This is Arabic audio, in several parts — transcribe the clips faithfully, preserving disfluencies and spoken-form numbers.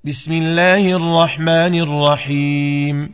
بسم الله الرحمن الرحيم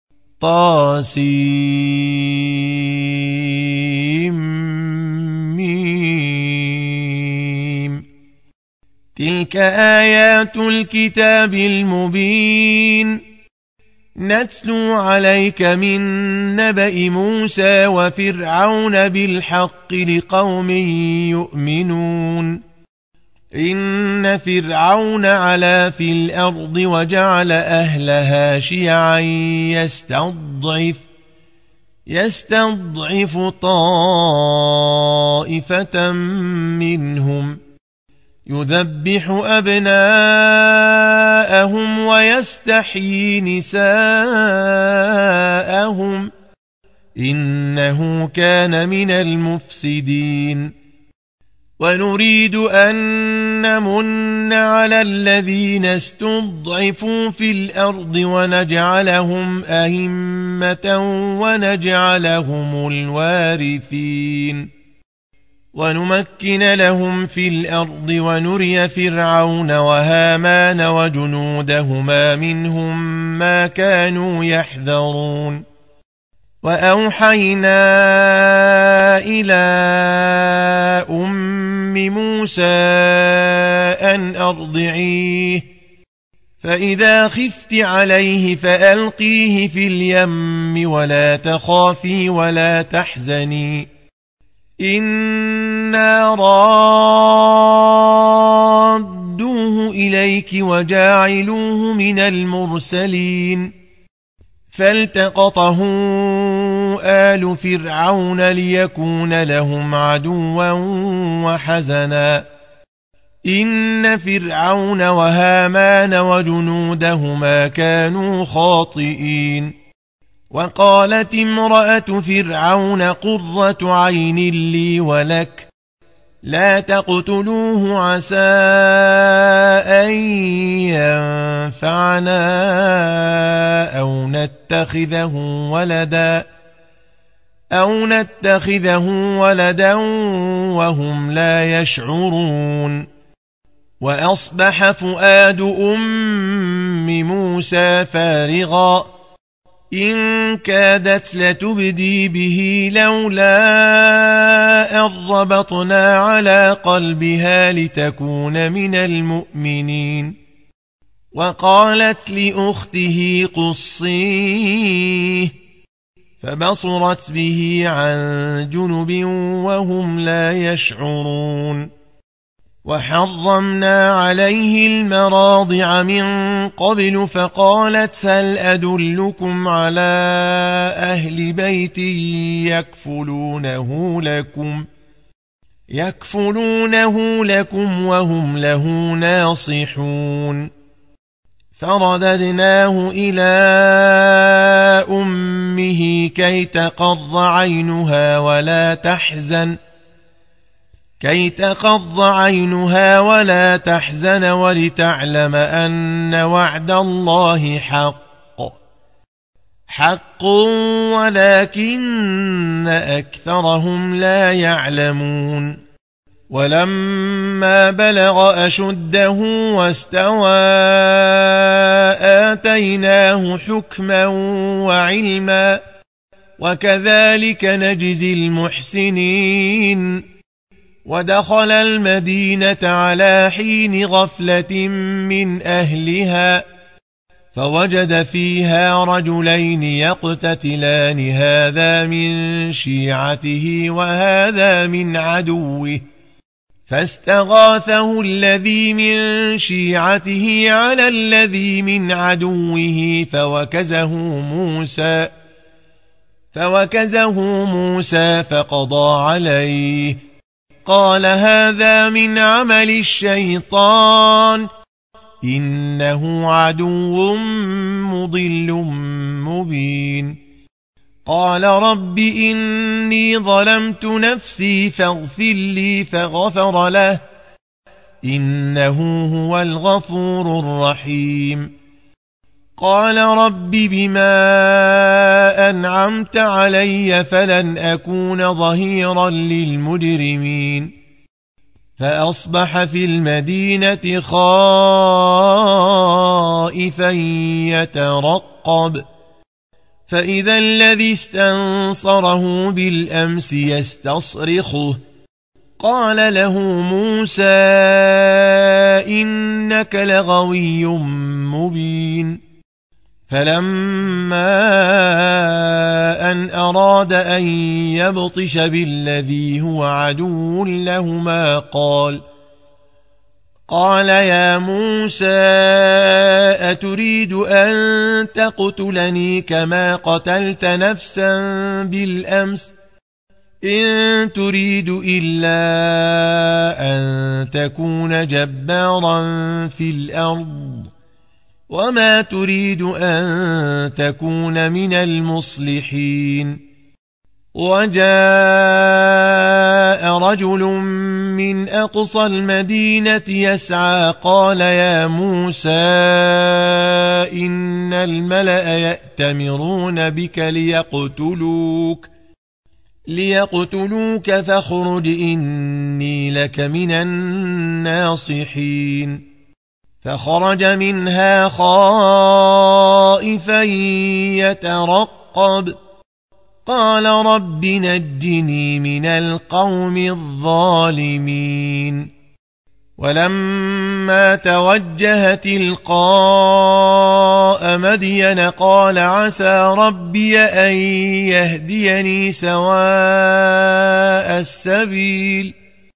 طاسيم تلك آيات الكتاب المبين نتلو عليك من نبأ موسى وفرعون بالحق لقوم يؤمنون إن فرعون علا في الأرض وجعل أهلها شيعا يستضعف يستضعف طائفة منهم يذبح أبناءهم ويستحيي نساءهم إنه كان من المفسدين ونريد أن نمن على الذين استضعفوا في الأرض ونجعلهم أئمة ونجعلهم الوارثين ونمكن لهم في الأرض ونري فرعون وهامان وجنودهما منهم ما كانوا يحذرون وأوحينا إلى أم موسى أن أرضعيه فإذا خفت عليه فألقيه في اليم ولا تخافي ولا تحزني إنا رادوه إليك وجاعلوه من المرسلين فالتقطه آل فرعون ليكون لهم عدوا وحزنا إن فرعون وهامان وجنودهما كانوا خاطئين وقالت امرأة فرعون قرة عين لي ولك لا تقتلوه عسى أن ينفعنا أو نتخذه ولدا أو نتخذه ولدا وهم لا يشعرون وأصبح فؤاد أم موسى فارغا إن كادت لتبدي به لولا أن ربطنا على قلبها لتكون من المؤمنين وقالت لأخته قصيه فبصرت به عن جنب وهم لا يشعرون وحرمنا عليه المراضع من قبل فقالت هل أدلكم على أهل بيت يكفلونه لكم يكفلونه لكم وهم له ناصحون فرددناه إلى أمه كي تقر عينها ولا تحزن كي تقض عينها ولا تحزن ولتعلم أن وعد الله حق حق ولكن أكثرهم لا يعلمون ولما بلغ أشده واستوى آتيناه حكما وعلما وكذلك نجزي المحسنين ودخل المدينة على حين غفلة من أهلها فوجد فيها رجلين يقتتلان هذا من شيعته وهذا من عدوه فاستغاثه الذي من شيعته على الذي من عدوه فوكزه موسى فوكزه موسى فقضى عليه قال هذا من عمل الشيطان إنه عدو مضل مبين قال رب إني ظلمت نفسي فاغفر لي فغفر له إنه هو الغفور الرحيم قال رب بما أنعمت علي فلن أكون ظهيرا للمجرمين فأصبح في المدينة خائفا خائفا يترقب فإذا الذي استنصره بالأمس يستصرخه قال له موسى إنك لغوي مبين فلما أن أراد أن يبطش بالذي هو عدو لهما قال قال يا موسى أتريد أن تقتلني كما قتلت نفسا بالأمس إن تريد إلا أن تكون جبارا في الأرض وما تريد أن تكون من المصلحين وجاء رجل من أقصى المدينة يسعى قال يا موسى إن الملأ يأتمرون بك ليقتلوك ليقتلوك فاخرج إني لك من الناصحين فخرج منها خائفا يترقب قال رب نجني من القوم الظالمين ولما توجه تلقاء مدين قال عسى ربي أن يهديني سواء السبيل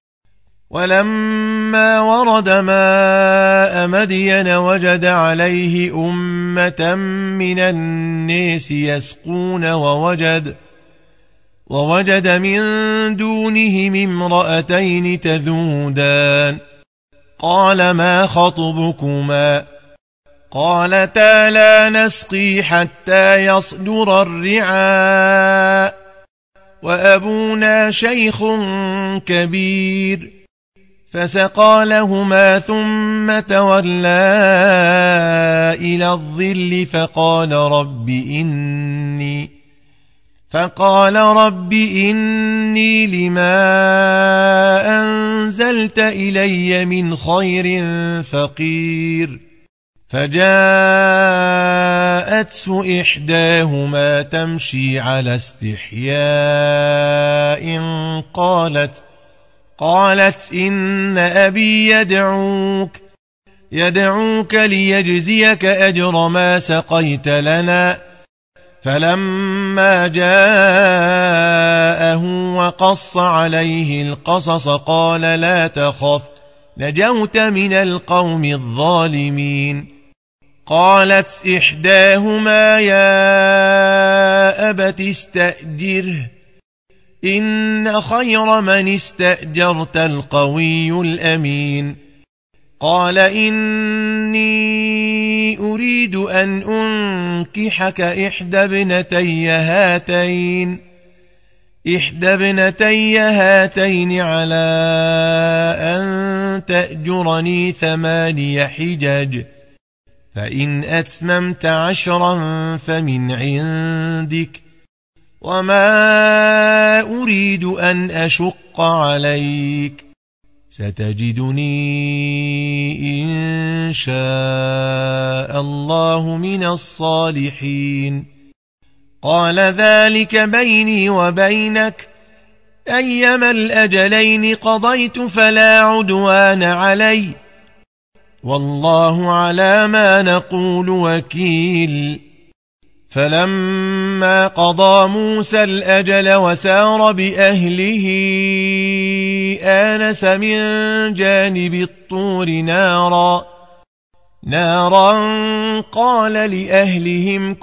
ولما ورد ماء مدين وجد عليه أمة من الناس يسقون ووجد ووجد من دونهم امرأتين تذودان قال ما خطبكما قالتا لا نسقي حتى يصدر الرعاء وأبونا شيخ كبير فسقى لهما ثم تولى إلى الظل فقال رب إني فقال رب إني لما أنزلت إلي من خير فقير فجاءته إحداهما تمشي على استحياء قالت قالت إن أبي يدعوك يدعوك ليجزيك أجر ما سقيت لنا فلما جاءه وقص عليه القصص قال لا تخف نجوت من القوم الظالمين قالت إحداهما يا أبت استأجره إن خير من استأجرت القوي الأمين قال إني أريد أن أنكحك إحدى ابنتي هاتين إحدى ابنتي هاتين على أن تأجرني ثماني حجج فإن أتممت عشرا فمن عندك وما أريد أن أشق عليك ستجدني إن شاء الله من الصالحين قال ذلك بيني وبينك أيما الأجلين قضيت فلا عدوان علي والله على ما نقول وكيل فلما قضى موسى الأجل وسار بأهله آنس من جانب الطور نارا نارا قال لأهلهم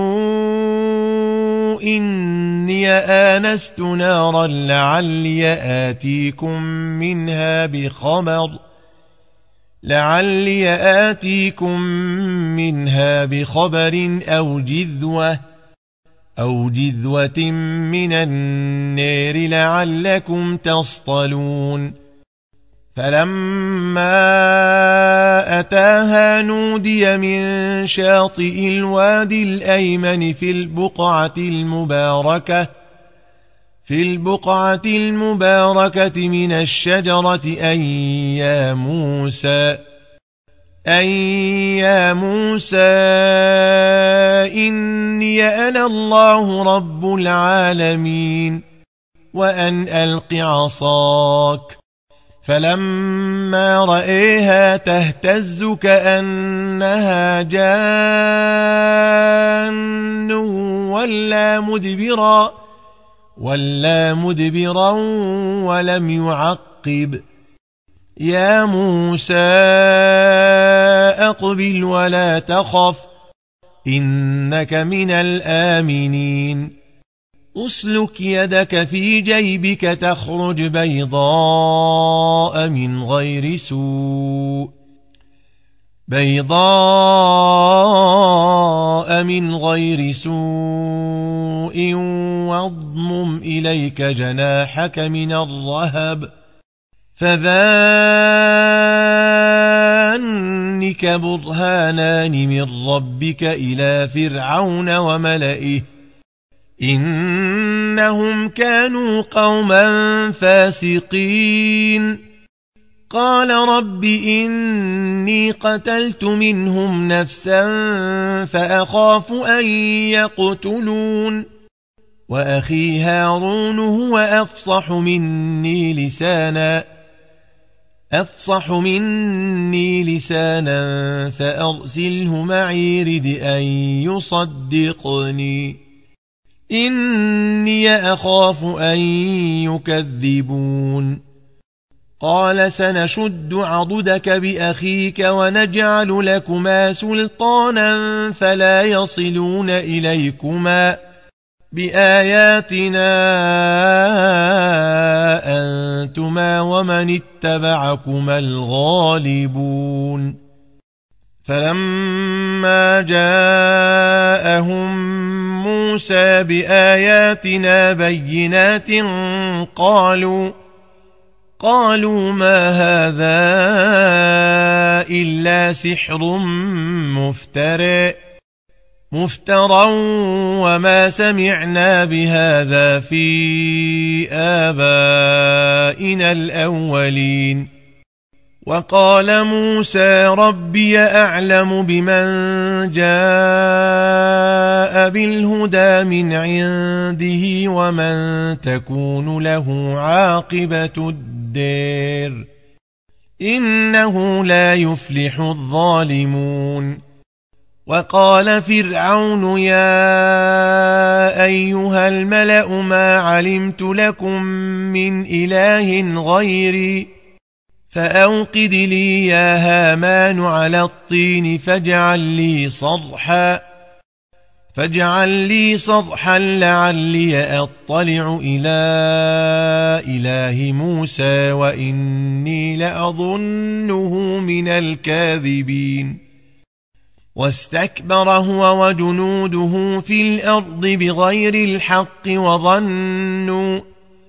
كثوا إني آنست نارا لعلي آتيكم منها بخبر لعلي آتيكم منها بخبر أو جذوة أو جذوة من النار لعلكم تصطلون فلما أتاها نودي من شاطئ الوادي الأيمن في البقعة المباركة في البقعة المباركة من الشجرة أن يا موسى أن يا موسى إني أنا الله رب العالمين وأن ألق عصاك فلما رأيها تهتز كأنها جان ولا مدبرا ولا مدبرا ولم يعقب يا موسى أقبل ولا تخف إنك من الآمنين أسلك يدك في جيبك تخرج بيضاء من غير سوء بيضاء من غير سوء واضمم إليك جناحك من الرهب فذانك برهانان من ربك إلى فرعون وملئه إنهم كانوا قوما فاسقين قال رب إني قتلت منهم نفسا فأخاف أن يقتلون وأخي هارون هو أفصح مني لسانا أفصح مني لسانا فأرسله معي رد أن يصدقني إني أخاف أن يكذبون قال سنشد عضدك بأخيك ونجعل لكما سلطانا فلا يصلون إليكما بآياتنا أنتما ومن اتبعكما الغالبون فلما جاءهم موسى بآياتنا بينات قالوا قالوا ما هذا إلا سحر مفترى مفترى وما سمعنا بهذا في آبائنا الأولين وقال موسى ربي أعلم بمن جاء بالهدى من عنده ومن تكون له عاقبة الدار إنه لا يفلح الظالمون وقال فرعون يا أيها الملأ ما علمت لكم من إله غيري فأوقد لي يا هامان على الطين فاجعل لي صرحا فاجعل لي صرحا لعلي أطلع إلى إله موسى وإني لأظنه من الكاذبين واستكبر هو وجنوده في الأرض بغير الحق وظنوا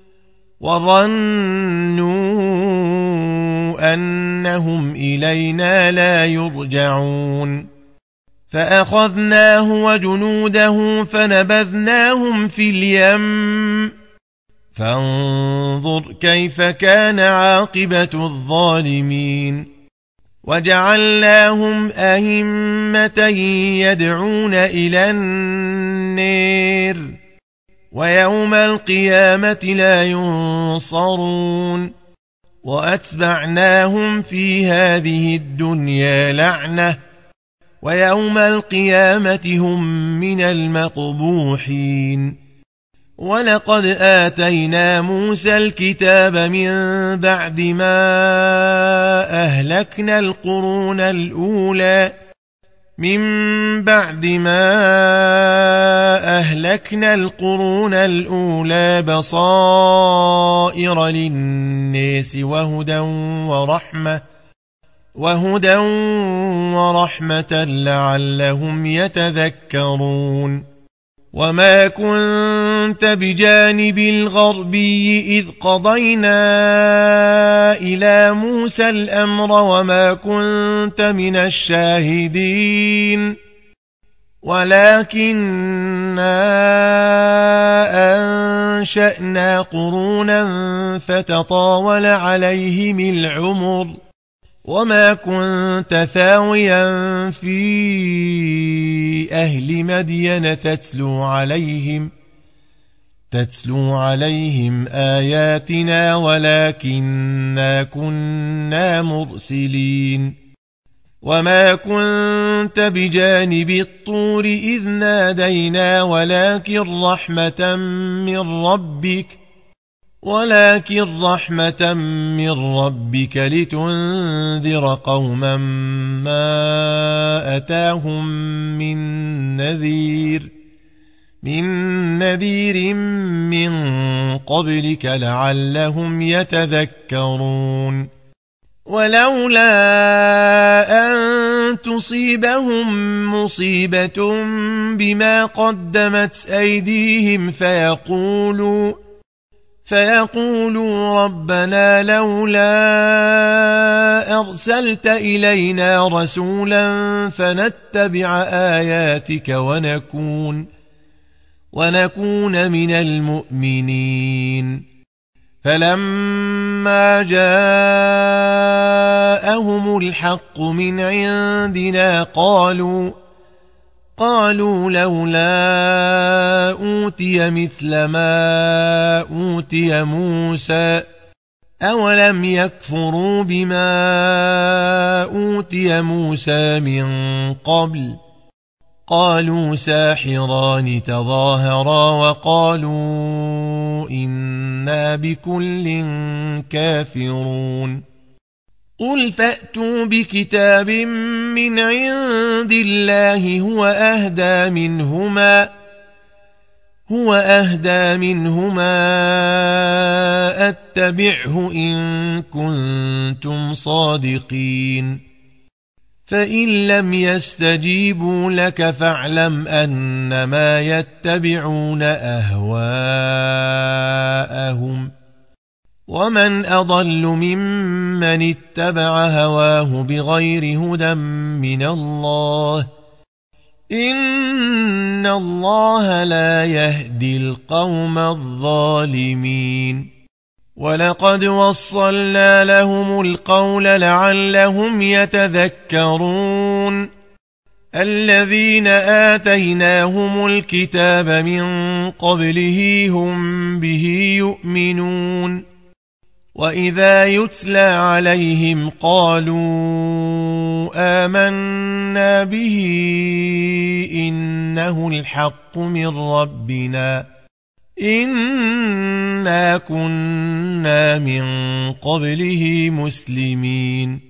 وظنوا أنهم إلينا لا يرجعون فأخذناه وجنوده فنبذناهم في اليم فانظر كيف كان عاقبة الظالمين وجعلناهم أئمة يدعون إلى النار ويوم القيامة لا ينصرون وأتبعناهم في هذه الدنيا لعنة ويوم القيامة هم من المقبوحين ولقد آتينا موسى الكتاب من بعد ما أهلكنا القرون الأولى من بعد ما أهلكنا القرون الأولى بصائر للناس وهدى ورحمة وهدى ورحمة لعلهم يتذكرون وما كنت بجانب الغربي إذ قضينا إلى موسى الأمر وما كنت من الشاهدين ولكننا أنشأنا قرونا فتطاول عليهم العمر وما كنت ثاويا في أهل مدين تتلو عليهم تتلو عليهم آياتنا ولكننا كنا مرسلين وما كنت بجانب الطور إذ نادينا ولكن رحمة من ربك ولكن رحمة من ربك لتنذر قوما ما أتاهم من نذير من نذير من قبلك لعلهم يتذكرون ولولا أن تصيبهم مصيبة بما قدمت أيديهم فيقولوا فيقولوا ربنا لولا أرسلت إلينا رسولا فنتبع آياتك ونكون ونكون من المؤمنين فلما جاءهم الحق من عندنا قالوا قالوا لولا أوتي مثل ما أوتي موسى أولم يكفروا بما أوتي موسى من قبل قالوا ساحران تظاهرا وقالوا إنا بكل كافرون قل فأتوا بكتاب من عند الله هو أهدى منهما هو أهدى منهما أتبعه إن كنتم صادقين فإن لم يستجيبوا لك فاعلم أنما يتبعون أهواءهم ومن أضل ممن اتبع هواه بغير هدى من الله إن الله لا يهدي القوم الظالمين ولقد وصلنا لهم القول لعلهم يتذكرون الذين آتيناهم الكتاب من قبله هم به يؤمنون وإذا يتلى عليهم قالوا آمنا به إنه الحق من ربنا إنا كنا من قبله مسلمين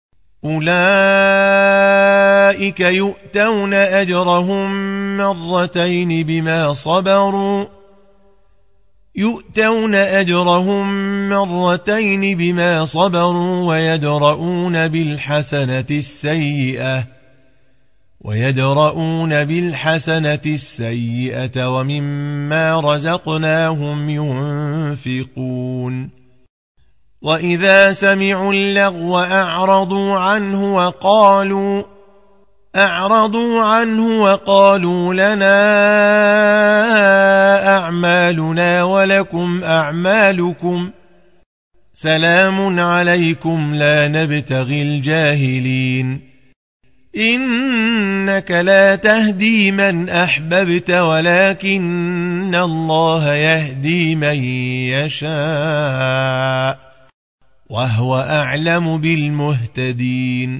أولئك يؤتون أجرهم مرتين بما صبروا يؤتون أجرهم مرتين بما صبروا ويدرؤون بالحسنة السيئة ويدرؤون بالحسنة السيئة ومما رزقناهم ينفقون وإذا سمعوا اللغو أعرضوا عنه وقالوا أعرضوا عنه وقالوا لنا أعمالنا ولكم أعمالكم سلام عليكم لا نبتغي الجاهلين إنك لا تهدي من أحببت ولكن الله يهدي من يشاء وهو أعلم بالمهتدين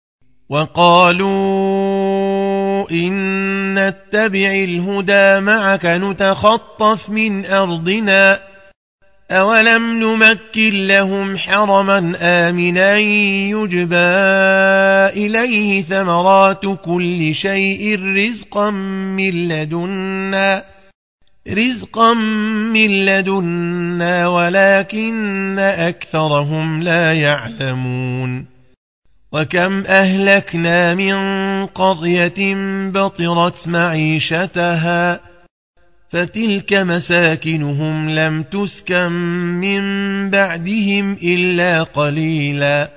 وقالوا إن نتبع الهدى معك نتخطف من أرضنا أولم نمكن لهم حرما آمنا يجبى إليه ثمرات كل شيء رزقا من لدنا رزقا من لدنا ولكن أكثرهم لا يعلمون وكم أهلكنا من قرية بطرت معيشتها فتلك مساكنهم لم تسكن من بعدهم إلا قليلا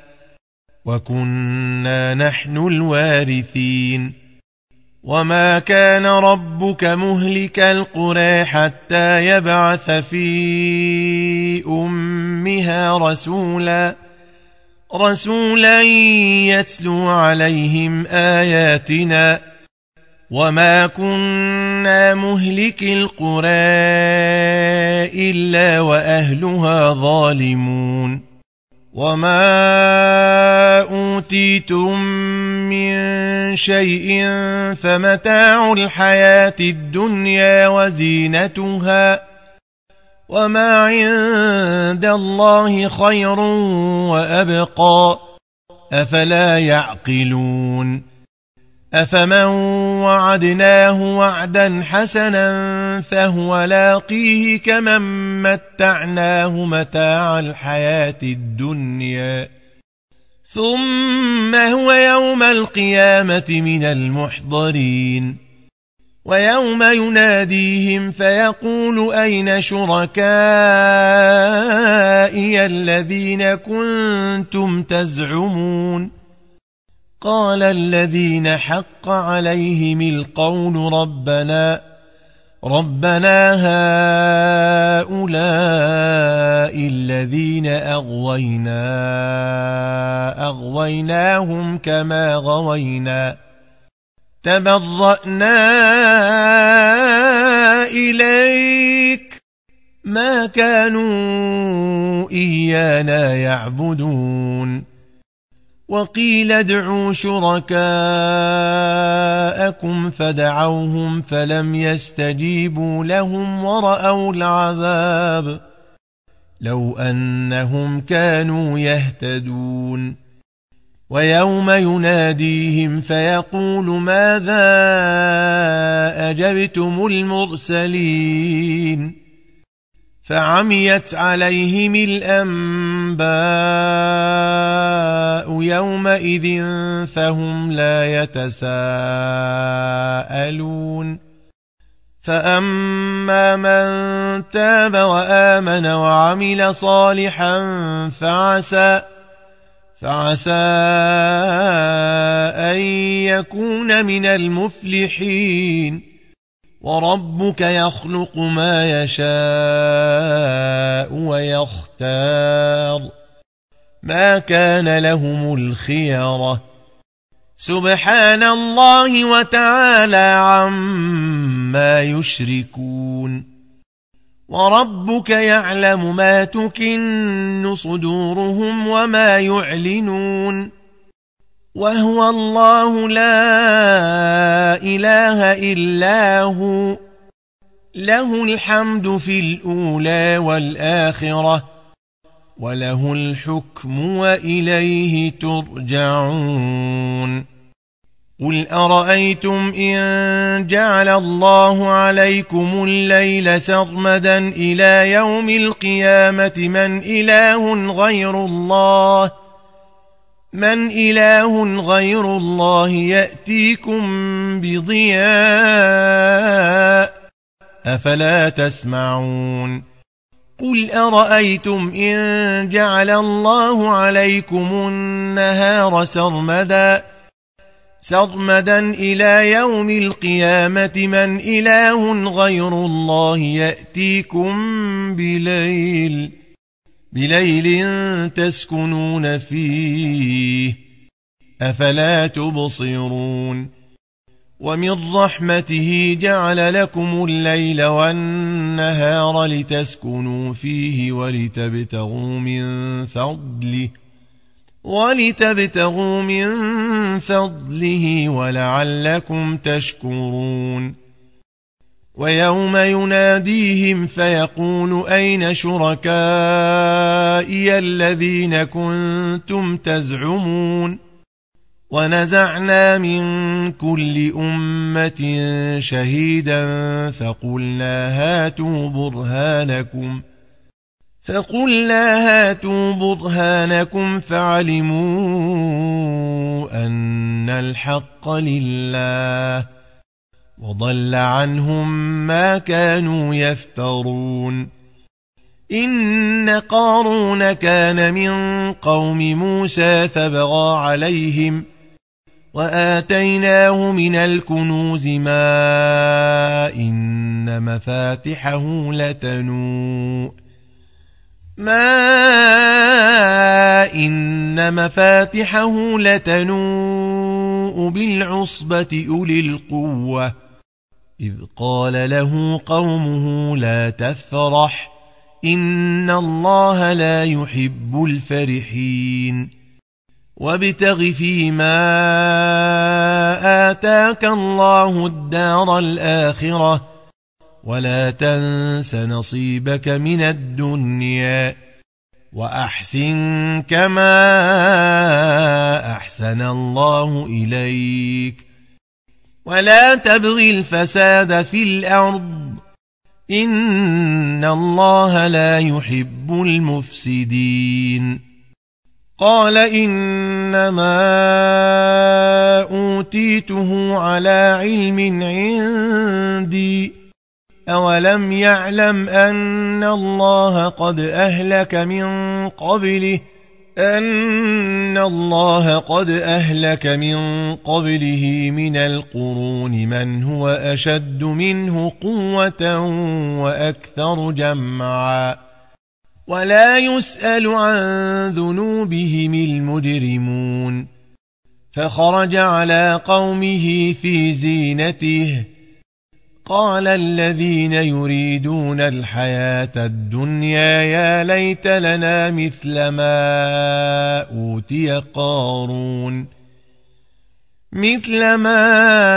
وكنا نحن الوارثين وما كان ربك مهلك القرى حتى يبعث في أمها رسولا رسولا يتلو عليهم آياتنا وما كنا مهلك القرى إلا وأهلها ظالمون وما أوتيتم من شيء فمتاع الحياة الدنيا وزينتها وما عند الله خير وأبقى أفلا يعقلون أفمن وعدناه وعدا حسنا فهو لاقيه كمن متعناه متاع الحياة الدنيا ثم هو يوم القيامة من المحضرين ويوم يناديهم فيقول أين شركائي الذين كنتم تزعمون قال الذين حق عليهم القول ربنا ربنا هؤلاء الذين أغوينا أغويناهم كما غوينا تبرأنا إليك ما كانوا إيانا يعبدون وقيل ادعوا شركاءكم فدعوهم فلم يستجيبوا لهم ورأوا العذاب لو أنهم كانوا يهتدون ويوم يناديهم فيقول ماذا أجبتم المرسلين فعميت عليهم الأنباء يومئذ فهم لا يتساءلون فأما من تاب وآمن وعمل صالحا فعسى فعسى أن يكون من المفلحين وربك يخلق ما يشاء ويختار ما كان لهم الخيرة سبحان الله وتعالى عما يشركون وربك يعلم ما تكن صدورهم وما يعلنون وهو الله لا إله إلا هو له الحمد في الأولى والآخرة وله الحكم وإليه ترجعون قل أرأيتم إن جعل الله عليكم الليل سرمدا إلى يوم القيامة من إله غير الله من إله غير الله يأتيكم بضياء أفلا تسمعون قل أرأيتم إن جعل الله عليكم النهار سرمدا سرمدا إلى يوم القيامة من إله غير الله يأتيكم بليل بليل تسكنون فيه أفلا تبصرون ومن رحمته جعل لكم الليل والنهار لتسكنوا فيه ولتبتغوا من فضله ولتبتغوا من فضله ولعلكم تشكرون ويوم يناديهم فيقول أين شركائي الذين كنتم تزعمون ونزعنا من كل أمة شهيدا فقلنا هاتوا برهانكم فقلنا هاتوا برهانكم فعلموا أن الحق لله وضل عنهم ما كانوا يفترون إن قارون كان من قوم موسى فبغى عليهم وآتيناه من الكنوز ما إن مفاتحه لتنوء ما إن مفاتحه لتنوء بالعصبة أولي القوة إذ قال له قومه لا تفرح إن الله لا يحب الفرحين وابتغ فيما آتاك الله الدار الآخرة ولا تنس نصيبك من الدنيا وأحسن كما أحسن الله إليك ولا تبغ الفساد في الأرض إن الله لا يحب المفسدين قال إنما أوتيته على علم عندي أولم يعلم أن الله قد أهلك من قبله أن الله قد أهلك من قبله من القرون من هو أشد منه قوة وأكثر جمعا ولا يسأل عن ذنوبهم المجرمون فخرج على قومه في زينته قال الذين يريدون الحياة الدنيا يا ليت لنا مثل ما أوتي قارون مثل ما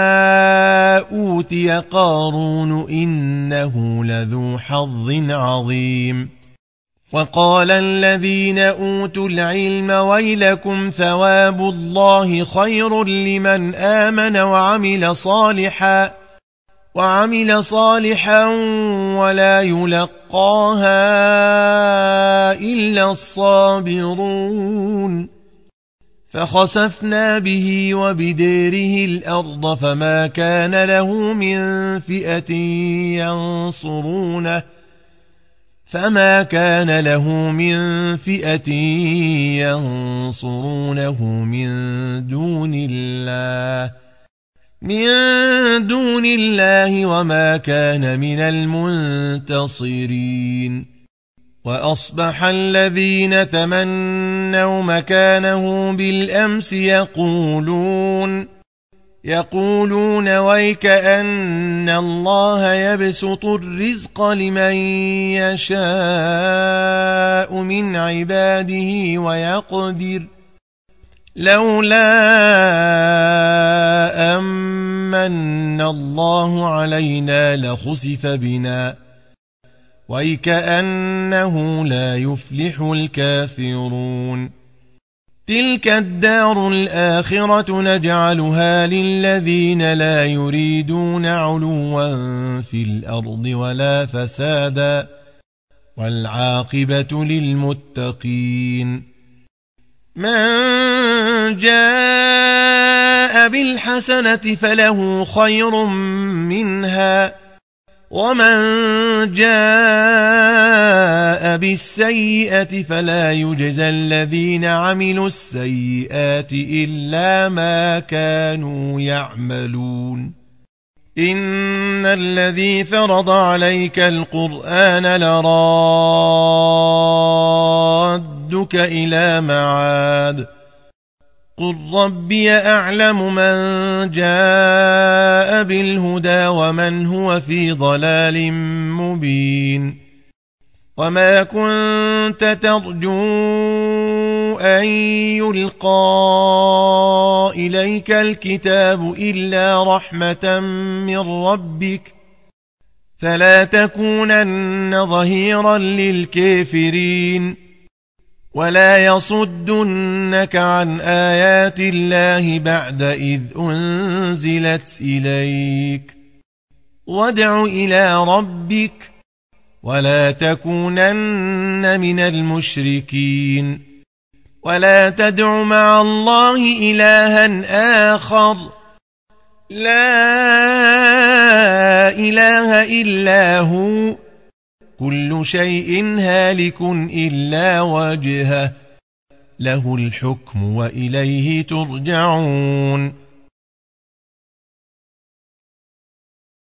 أوتي قارون إنه لذو حظ عظيم وقال الذين أوتوا العلم ويلكم ثواب الله خير لمن آمن وعمل صالحا وعمل صالحا ولا يلقاها إلا الصابرون فخسفنا به وبداره الأرض فما كان له من فئة ينصرونه فما كان له من فئة ينصرونه من دون الله من دون الله وما كان من المنتصرين وأصبح الذين تمنوا مكانه بالأمس يقولون يقولون ويكأن الله يبسط الرزق لمن يشاء من عباده ويقدر لولا أمن الله علينا لخسف بنا ويكأنه لا يفلح الكافرون تلك الدار الآخرة نجعلها للذين لا يريدون علوا في الأرض ولا فسادا والعاقبة للمتقين من جاء بالحسنة فله خير منها ومن جاء بالسيئة فلا يجزى الذين عملوا السيئات إلا ما كانوا يعملون إن الذي فرض عليك القرآن لرادك إلى معاد قل ربي أعلم من جاء بالهدى ومن هو في ضلال مبين وما كنت ترجو أن يلقى إليك الكتاب إلا رحمة من ربك فلا تكونن ظهيرا للكافرين ولا يصدنك عن آيات الله بعد إذ أنزلت إليك وادع إلى ربك ولا تكونن من المشركين ولا تدع مع الله إلها آخر لا إله إلا هو كل شيء هالك إلا وجهه له الحكم وإليه ترجعون